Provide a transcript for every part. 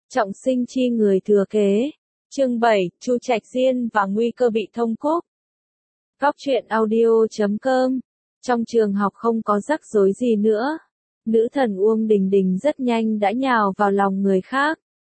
Trọng sinh chi người thừa kế. Chương 7, Chu Trạch Diên và nguy cơ bị thông cúc. Góc truyện audio.com. Trong trường học không có rắc rối gì nữa. Nữ thần Uông Đình Đình rất nhanh đã nhào vào lòng người khác.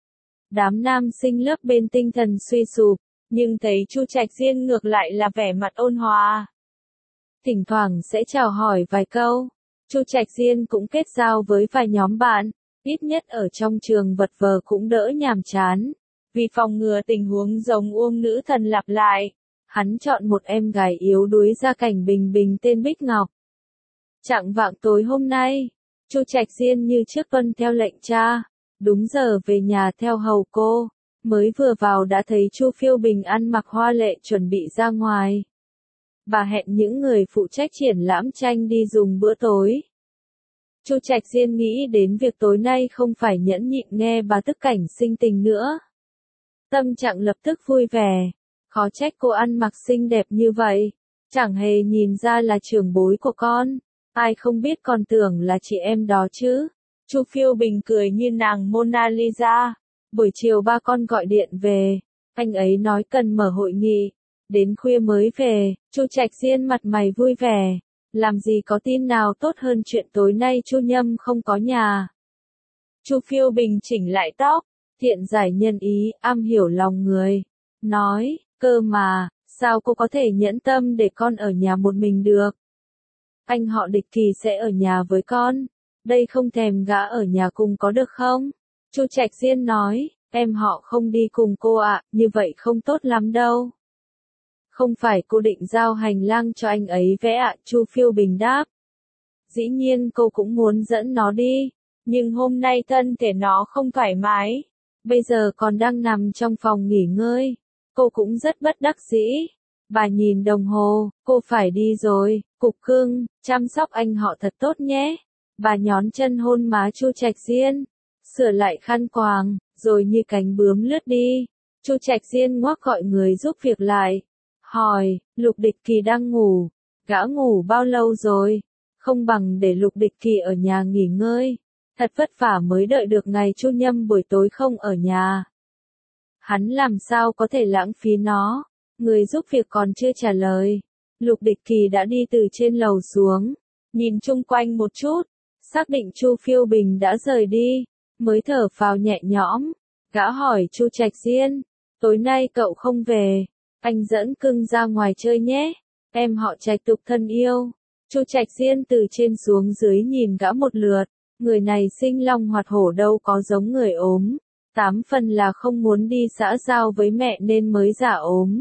Đám nam sinh lớp bên tinh thần suy sụp, nhưng thấy Chu Trạch Diên ngược lại là vẻ mặt ôn hòa. Thỉnh thoảng sẽ chào hỏi vài câu. Chu Trạch Diên cũng kết giao với vài nhóm bạn, ít nhất ở trong trường vật vờ cũng đỡ nhàm chán. Vì phòng ngừa tình huống giống Uông nữ thần lặp lại, hắn chọn một em gái yếu đuối gia cảnh bình bình tên Bích Ngọc. Chạng vạng tối hôm nay, Chu Trạch Diên như trước tuân theo lệnh cha, đúng giờ về nhà theo hầu cô, mới vừa vào đã thấy Chu Phiêu Bình ăn mặc hoa lệ chuẩn bị ra ngoài. Bà hẹn những người phụ trách triển lãm tranh đi dùng bữa tối. Chu Trạch Diên nghĩ đến việc tối nay không phải nhẫn nhịn nghe bà tức cảnh sinh tình nữa. Tâm trạng lập tức vui vẻ, khó trách cô ăn mặc xinh đẹp như vậy, chẳng hề nhìn ra là trưởng bối của con, ai không biết còn tưởng là chị em đó chứ. Chu Phiêu Bình cười như nàng Mona Lisa, buổi chiều ba con gọi điện về, anh ấy nói cần mở hội nghị, đến khuya mới về. Chu Trạch Diên mặt mày vui vẻ, làm gì có tin nào tốt hơn chuyện tối nay Chu Nhâm không có nhà. Chu Phiêu Bình chỉnh lại tóc, thiện giải nhân ý, am hiểu lòng người, nói, cơ mà, sao cô có thể nhẫn tâm để con ở nhà một mình được? Anh họ Địch Kỳ sẽ ở nhà với con, đây không thèm gã ở nhà cùng có được không? Chu Trạch Diên nói, em họ không đi cùng cô ạ, như vậy không tốt lắm đâu. Không phải cô định giao hành lang cho anh ấy vẽ ạ, Chu Phiêu Bình đáp. Dĩ nhiên cô cũng muốn dẫn nó đi, nhưng hôm nay thân thể nó không thoải mái, bây giờ còn đang nằm trong phòng nghỉ ngơi, cô cũng rất bất đắc dĩ. Bà nhìn đồng hồ, cô phải đi rồi, Cục Cưng, chăm sóc anh họ thật tốt nhé. Bà nhón chân hôn má Chu Trạch Diên, sửa lại khăn quàng, rồi như cánh bướm lướt đi. Chu Trạch Diên ngoắc gọi người giúp việc lại, hỏi, Lục Địch Kỳ đang ngủ, gã ngủ bao lâu rồi? Không bằng để Lục Địch Kỳ ở nhà nghỉ ngơi, thật vất vả mới đợi được ngày Chu Nhâm buổi tối không ở nhà. Hắn làm sao có thể lãng phí nó? Người giúp việc còn chưa trả lời, Lục Địch Kỳ đã đi từ trên lầu xuống, nhìn chung quanh một chút, xác định Chu Phiêu Bình đã rời đi, mới thở phào nhẹ nhõm. Gã hỏi Chu Trạch Diên, tối nay cậu không về, anh dẫn Cưng ra ngoài chơi nhé, em họ Trạch tục thân yêu. Chu Trạch Diên từ trên xuống dưới nhìn gã một lượt, người này sinh long hoạt hổ đâu có giống người ốm, 8 phần là không muốn đi xã giao với mẹ nên mới giả ốm.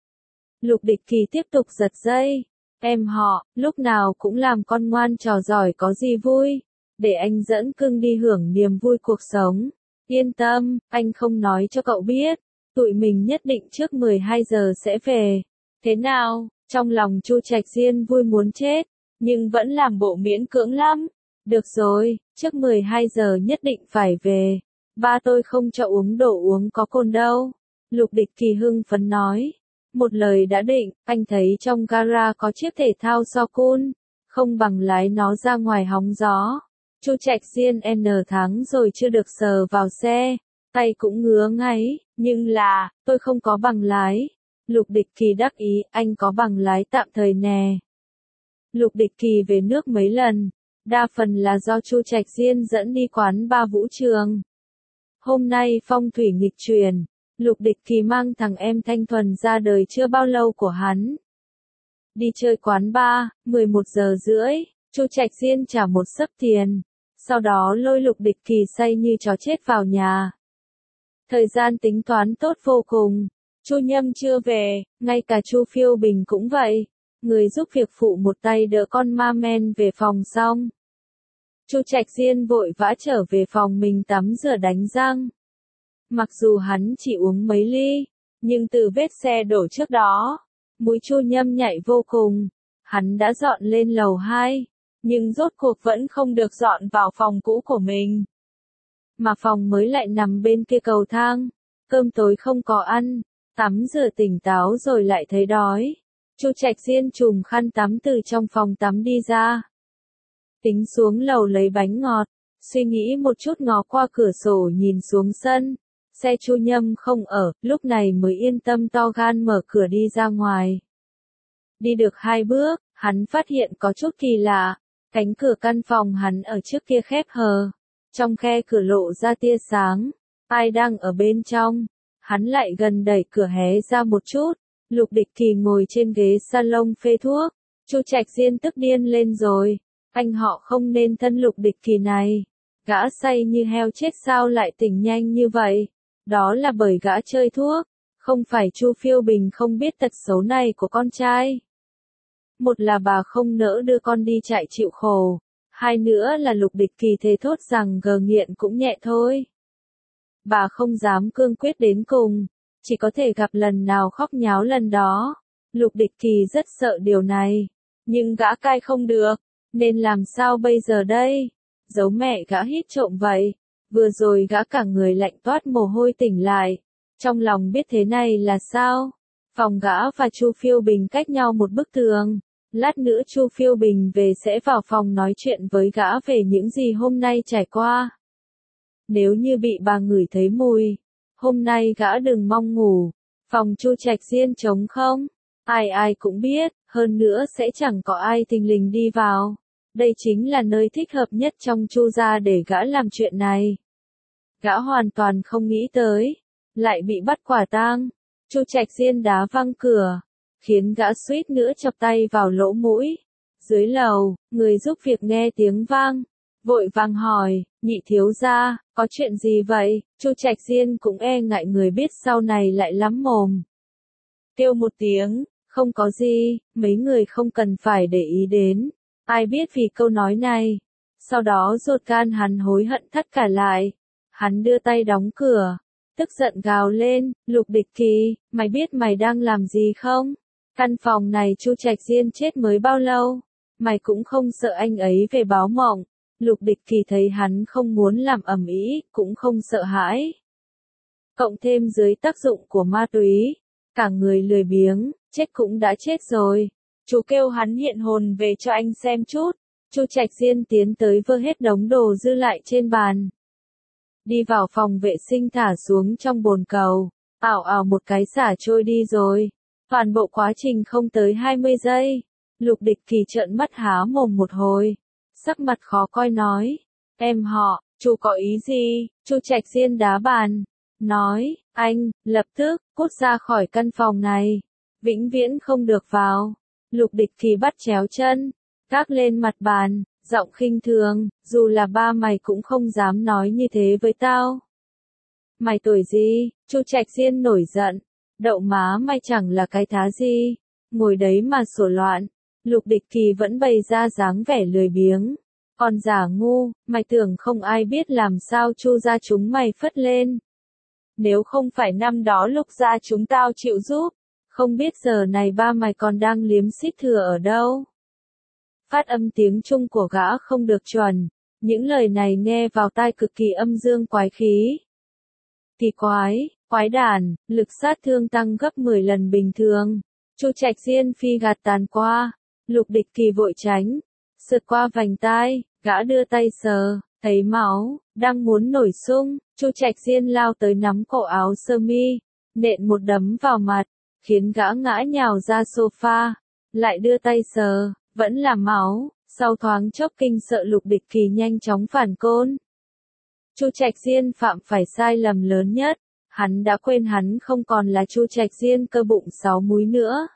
Lục Địch Kỳ tiếp tục giật dây, em họ, lúc nào cũng làm con ngoan trò giỏi có gì vui, để anh dẫn Cưng đi hưởng niềm vui cuộc sống. Yên tâm, anh không nói cho cậu biết, tụi mình nhất định trước 12 giờ sẽ về. Thế nào? Trong lòng Chu Trạch Diên vui muốn chết, nhưng vẫn làm bộ miễn cưỡng lắm. Được rồi, trước 12 giờ nhất định phải về. Ba tôi không cho uống đồ uống có cồn đâu. Lục Địch Kỳ hưng phấn nói. Một lời đã định, anh thấy trong gara có chiếc thể thao Sokun, không bằng lái nó ra ngoài hóng gió. Chu Trạch Diên N tháng rồi chưa được sờ vào xe, tay cũng ngứa ngáy, nhưng là, tôi không có bằng lái. Lục Địch Kỳ đắc ý, anh có bằng lái tạm thời nè. Lục Địch Kỳ về nước mấy lần, đa phần là do Chu Trạch Diên dẫn đi quán bar vũ trường. Hôm nay phong thủy nghịch chuyển, Lục Địch Kỳ mang thằng em thanh thuần ra đời chưa bao lâu của hắn. Đi chơi quán bar, 11 giờ rưỡi, Chu Trạch Diên trả một xấp tiền, sau đó lôi Lục Địch Kỳ say như chó chết vào nhà. Thời gian tính toán tốt vô cùng, Chu Nhâm chưa về, ngay cả Chu Phiêu Bình cũng vậy. Người giúp việc phụ một tay đỡ con ma men về phòng xong. Chu Trạch Diên vội vã trở về phòng mình tắm rửa đánh răng. Mặc dù hắn chỉ uống mấy ly, nhưng từ vết xe đổ trước đó, mũi Chu Nhâm nhạy vô cùng. Hắn đã dọn lên lầu 2, nhưng rốt cuộc vẫn không được dọn vào phòng cũ của mình. Mà phòng mới lại nằm bên kia cầu thang, cơm tối không có ăn, tắm rửa tỉnh táo rồi lại thấy đói. Chu Trạch Diên chùm khăn tắm từ trong phòng tắm đi ra. Tính xuống lầu lấy bánh ngọt, suy nghĩ một chút ngó qua cửa sổ nhìn xuống sân. Xe Chu Nhâm không ở, lúc này mới yên tâm to gan mở cửa đi ra ngoài. Đi được 2 bước, hắn phát hiện có chút kỳ lạ. Cánh cửa căn phòng hắn ở trước kia khép hờ. Trong khe cửa lộ ra tia sáng. Ai đang ở bên trong? Hắn lại gần đẩy cửa hé ra một chút. Lục Địch Kỳ ngồi trên ghế salon phê thuốc. Chu Trạch Diên tức điên lên rồi. Anh họ không nên thân Lục Địch Kỳ này. Gã say như heo chết sao lại tỉnh nhanh như vậy? Đó là bởi gã chơi thuốc. Không phải Chu Phiêu Bình không biết tật xấu này của con trai. Một là bà không nỡ đưa con đi chạy chịu khổ. Hai nữa là Lục Địch Kỳ thề thốt rằng gờ nghiện cũng nhẹ thôi. Bà không dám cương quyết đến cùng. Chỉ có thể gặp lần nào khóc nháo lần đó. Lục Địch Kỳ rất sợ điều này. Nhưng gã cai không được. Nên làm sao bây giờ đây? Giấu mẹ gã hít trộm vậy. Vừa rồi gã cả người lạnh toát mồ hôi tỉnh lại. Trong lòng biết thế này là sao? Phòng gã và Chu Phiêu Bình cách nhau một bức tường. Lát nữa Chu Phiêu Bình về sẽ vào phòng nói chuyện với gã về những gì hôm nay trải qua. Nếu như bị bà ngửi thấy mùi, hôm nay gã đừng mong ngủ. Phòng Chu Trạch Diên trống không? Ai ai cũng biết, hơn nữa sẽ chẳng có ai thình lình đi vào. Đây chính là nơi thích hợp nhất trong Chu gia để gã làm chuyện này. Gã hoàn toàn không nghĩ tới, lại bị bắt quả tang. Chu Trạch Diên đá văng cửa, khiến gã suýt nữa chọc tay vào lỗ mũi. Dưới lầu, người giúp việc nghe tiếng vang, vội vàng hỏi, nhị thiếu gia, có chuyện gì vậy? Chu Trạch Diên cũng e ngại người biết sau này lại lắm mồm. Kêu một tiếng, không có gì, mấy người không cần phải để ý đến. Ai biết vì câu nói này. Sau đó ruột gan hắn hối hận thắt cả lại. Hắn đưa tay đóng cửa. Tức giận gào lên, Lục Địch Kỳ, mày biết mày đang làm gì không? Căn phòng này Chu Trạch Diên chết mới bao lâu? Mày cũng không sợ anh ấy về báo mộng. Lục Địch Kỳ thấy hắn không muốn làm ầm ĩ, cũng không sợ hãi. Cộng thêm dưới tác dụng của ma túy, cả người lười biếng, chết cũng đã chết rồi. Chú kêu hắn hiện hồn về cho anh xem chút. Chu Trạch Diên tiến tới vơ hết đống đồ dư lại trên bàn. Đi vào phòng vệ sinh thả xuống trong bồn cầu. Ảo ảo một cái xả trôi đi rồi. Toàn bộ quá trình không tới 20 giây. Lục Địch Kỳ trợn mắt há mồm một hồi. Sắc mặt khó coi nói. Em họ, chú có ý gì? Chu Trạch Diên đá bàn. Nói, anh, lập tức, cút ra khỏi căn phòng này. Vĩnh viễn không được vào. Lục Địch Kỳ bắt chéo chân, gác lên mặt bàn, giọng khinh thường, dù là ba mày cũng không dám nói như thế với tao. Mày tuổi gì? Chu Trạch Diên nổi giận, đậu má mày chẳng là cái thá gì, ngồi đấy mà sủa loạn. Lục Địch Kỳ vẫn bày ra dáng vẻ lười biếng, còn giả ngu, mày tưởng không ai biết làm sao Chu gia chúng mày phất lên. Nếu không phải năm đó Lục gia chúng tao chịu giúp, không biết giờ này ba mày còn đang liếm xít thừa ở đâu. Phát âm tiếng Trung của gã không được chuẩn, những lời này nghe vào tai cực kỳ âm dương quái khí. Kỳ quái, quái đản, lực sát thương tăng gấp 10 lần bình thường. Chu Trạch Diên phi gạt tàn qua, Lục Địch Kỳ vội tránh, sượt qua vành tai, gã đưa tay sờ, thấy máu, đang muốn nổi sung, Chu Trạch Diên lao tới nắm cổ áo sơ mi, nện một đấm vào mặt, khiến gã ngã nhào ra sofa, lại đưa tay sờ, vẫn là máu, sau thoáng chốc kinh sợ Lục Địch Kỳ nhanh chóng phản côn. Chu Trạch Diên phạm phải sai lầm lớn nhất, hắn đã quên hắn không còn là Chu Trạch Diên cơ bụng 6 múi nữa.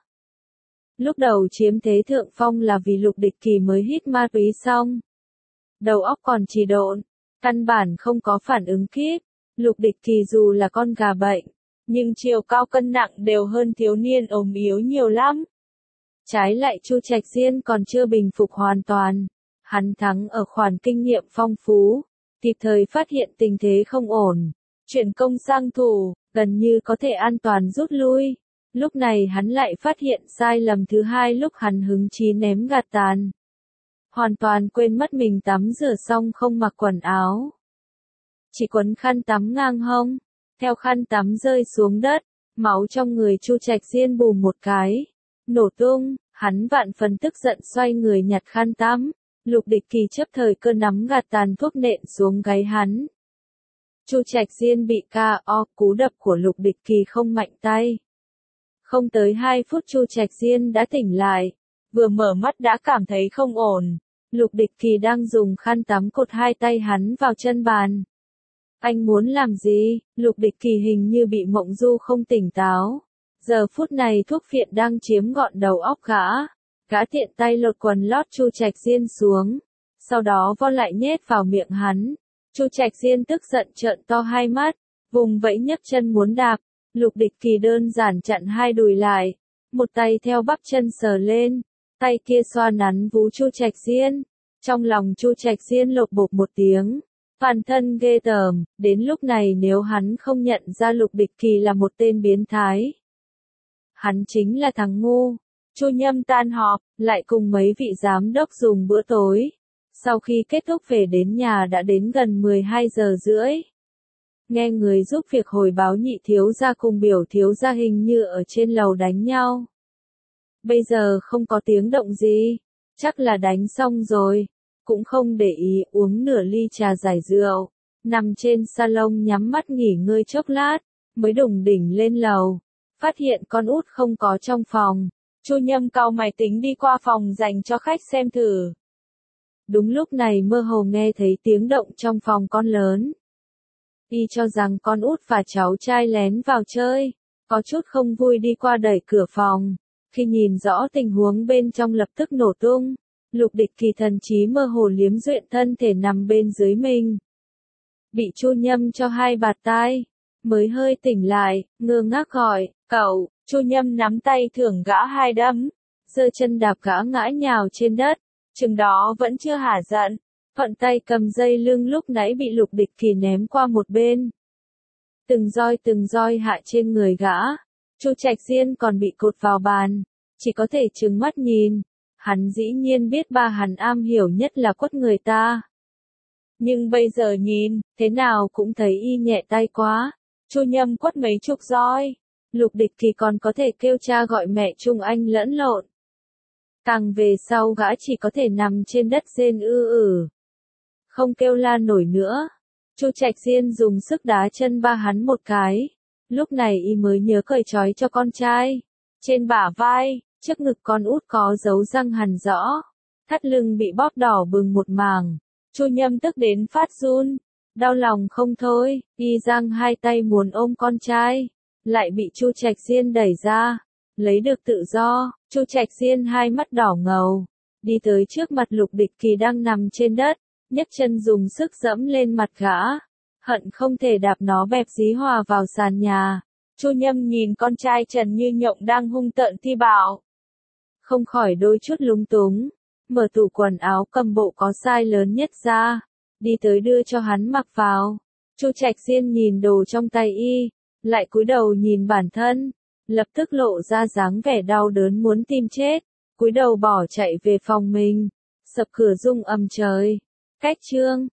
Lúc đầu chiếm thế thượng phong là vì Lục Địch Kỳ mới hít ma túy xong. Đầu óc còn trì độn, căn bản không có phản ứng kịp. Lục Địch Kỳ dù là con gà bệnh, nhưng chiều cao cân nặng đều hơn thiếu niên ốm yếu nhiều lắm. Trái lại Chu Trạch Diên còn chưa bình phục hoàn toàn. Hắn thắng ở khoản kinh nghiệm phong phú, kịp thời phát hiện tình thế không ổn, chuyển công sang thủ, gần như có thể an toàn rút lui. Lúc này hắn lại phát hiện sai lầm thứ hai lúc hắn hứng chí ném gạt tàn. Hoàn toàn quên mất mình tắm rửa xong không mặc quần áo. Chỉ quấn khăn tắm ngang hông, theo khăn tắm rơi xuống đất, máu trong người Chu Trạch Diên bùm một cái, nổ tung, hắn vạn phần tức giận xoay người nhặt khăn tắm, Lục Địch Kỳ chấp thời cơ nắm gạt tàn thuốc nện xuống gáy hắn. Chu Trạch Diên bị KO, cú đập của Lục Địch Kỳ không mạnh tay. Không tới 2 phút Chu Trạch Diên đã tỉnh lại, vừa mở mắt đã cảm thấy không ổn. Lục Địch Kỳ đang dùng khăn tắm cột 2 tay hắn vào chân bàn. Anh muốn làm gì? Lục Địch Kỳ hình như bị mộng du không tỉnh táo. Giờ phút này thuốc phiện đang chiếm gọn đầu óc gã. Gã tiện tay lột quần lót Chu Trạch Diên xuống, sau đó vo lại nhét vào miệng hắn. Chu Trạch Diên tức giận trợn to hai mắt, vùng vẫy nhấc chân muốn đạp. Lục Địch Kỳ đơn giản chặn hai đùi lại, một tay theo bắp chân sờ lên, tay kia xoa nắn vú Chu Trạch Diên. Trong lòng Chu Trạch Diên lột bột một tiếng, bản thân ghê tởm. Đến lúc này nếu hắn không nhận ra Lục Địch Kỳ là một tên biến thái, hắn chính là thằng ngu. Chu Nhâm tan họp, lại cùng mấy vị giám đốc dùng bữa tối. Sau khi kết thúc về đến nhà đã đến gần 12 giờ rưỡi. Nghe người giúp việc hồi báo nhị thiếu gia cùng biểu thiếu gia hình như ở trên lầu đánh nhau. Bây giờ không có tiếng động gì, chắc là đánh xong rồi. Cũng không để ý, uống nửa ly trà giải rượu, nằm trên salon nhắm mắt nghỉ ngơi chốc lát, mới đùng đỉnh lên lầu, phát hiện con út không có trong phòng. Chu Nhâm cau mày tính đi qua phòng dành cho khách xem thử. Đúng lúc này mơ hồ nghe thấy tiếng động trong phòng con lớn. Y cho rằng con út và cháu trai lén vào chơi, có chút không vui đi qua đẩy cửa phòng. Khi nhìn rõ tình huống bên trong lập tức nổ tung. Lục Địch Kỳ thần trí mơ hồ liếm duyện thân thể nằm bên dưới mình. Bị Chu Nhâm cho 2 bạt tai, mới hơi tỉnh lại, ngơ ngác gọi, cậu. Chu Nhâm nắm tay thưởng gã 2 đấm, giơ chân đạp gã ngã nhào trên đất. Chừng đó vẫn chưa hả giận, thuận tay cầm dây lưng lúc nãy bị Lục Địch Kỳ ném qua một bên. Từng roi hạ trên người gã. Chu Trạch Diên còn bị cột vào bàn, chỉ có thể trừng mắt nhìn. Hắn dĩ nhiên biết ba hắn am hiểu nhất là quất người ta. Nhưng bây giờ nhìn, thế nào cũng thấy y nhẹ tay quá. Chu Nhâm quất mấy chục roi. Lục Địch Kỳ còn có thể kêu cha gọi mẹ chung anh lẫn lộn. Càng về sau gã chỉ có thể nằm trên đất rên không kêu la nổi nữa. Chu Trạch Diên dùng sức đá chân ba hắn một cái. Lúc này y mới nhớ cởi trói cho con trai. Trên bả vai, trước ngực con út có dấu răng hằn rõ. Thắt lưng bị bóp đỏ bừng một mảng. Chu Nhâm tức đến phát run. Đau lòng không thôi, y giang 2 tay muốn ôm con trai. Lại bị Chu Trạch Diên đẩy ra. Lấy được tự do, Chu Trạch Diên 2 mắt đỏ ngầu. Đi tới trước mặt Lục Địch Kỳ đang nằm trên đất. Nhấc chân dùng sức dẫm lên mặt gã. Hận không thể đạp nó bẹp dí hòa vào sàn nhà. Chu Nhâm nhìn con trai Trần Như Nhộng đang hung tợn thi bạo. Không khỏi đôi chút lúng túng. Mở tủ quần áo cầm bộ có size lớn nhất ra. Đi tới đưa cho hắn mặc vào. Chu Trạch Diên nhìn đồ trong tay y. Lại cúi đầu nhìn bản thân. Lập tức lộ ra dáng vẻ đau đớn muốn tim chết. Cúi đầu bỏ chạy về phòng mình. Sập cửa rung ầm trời. Cách chương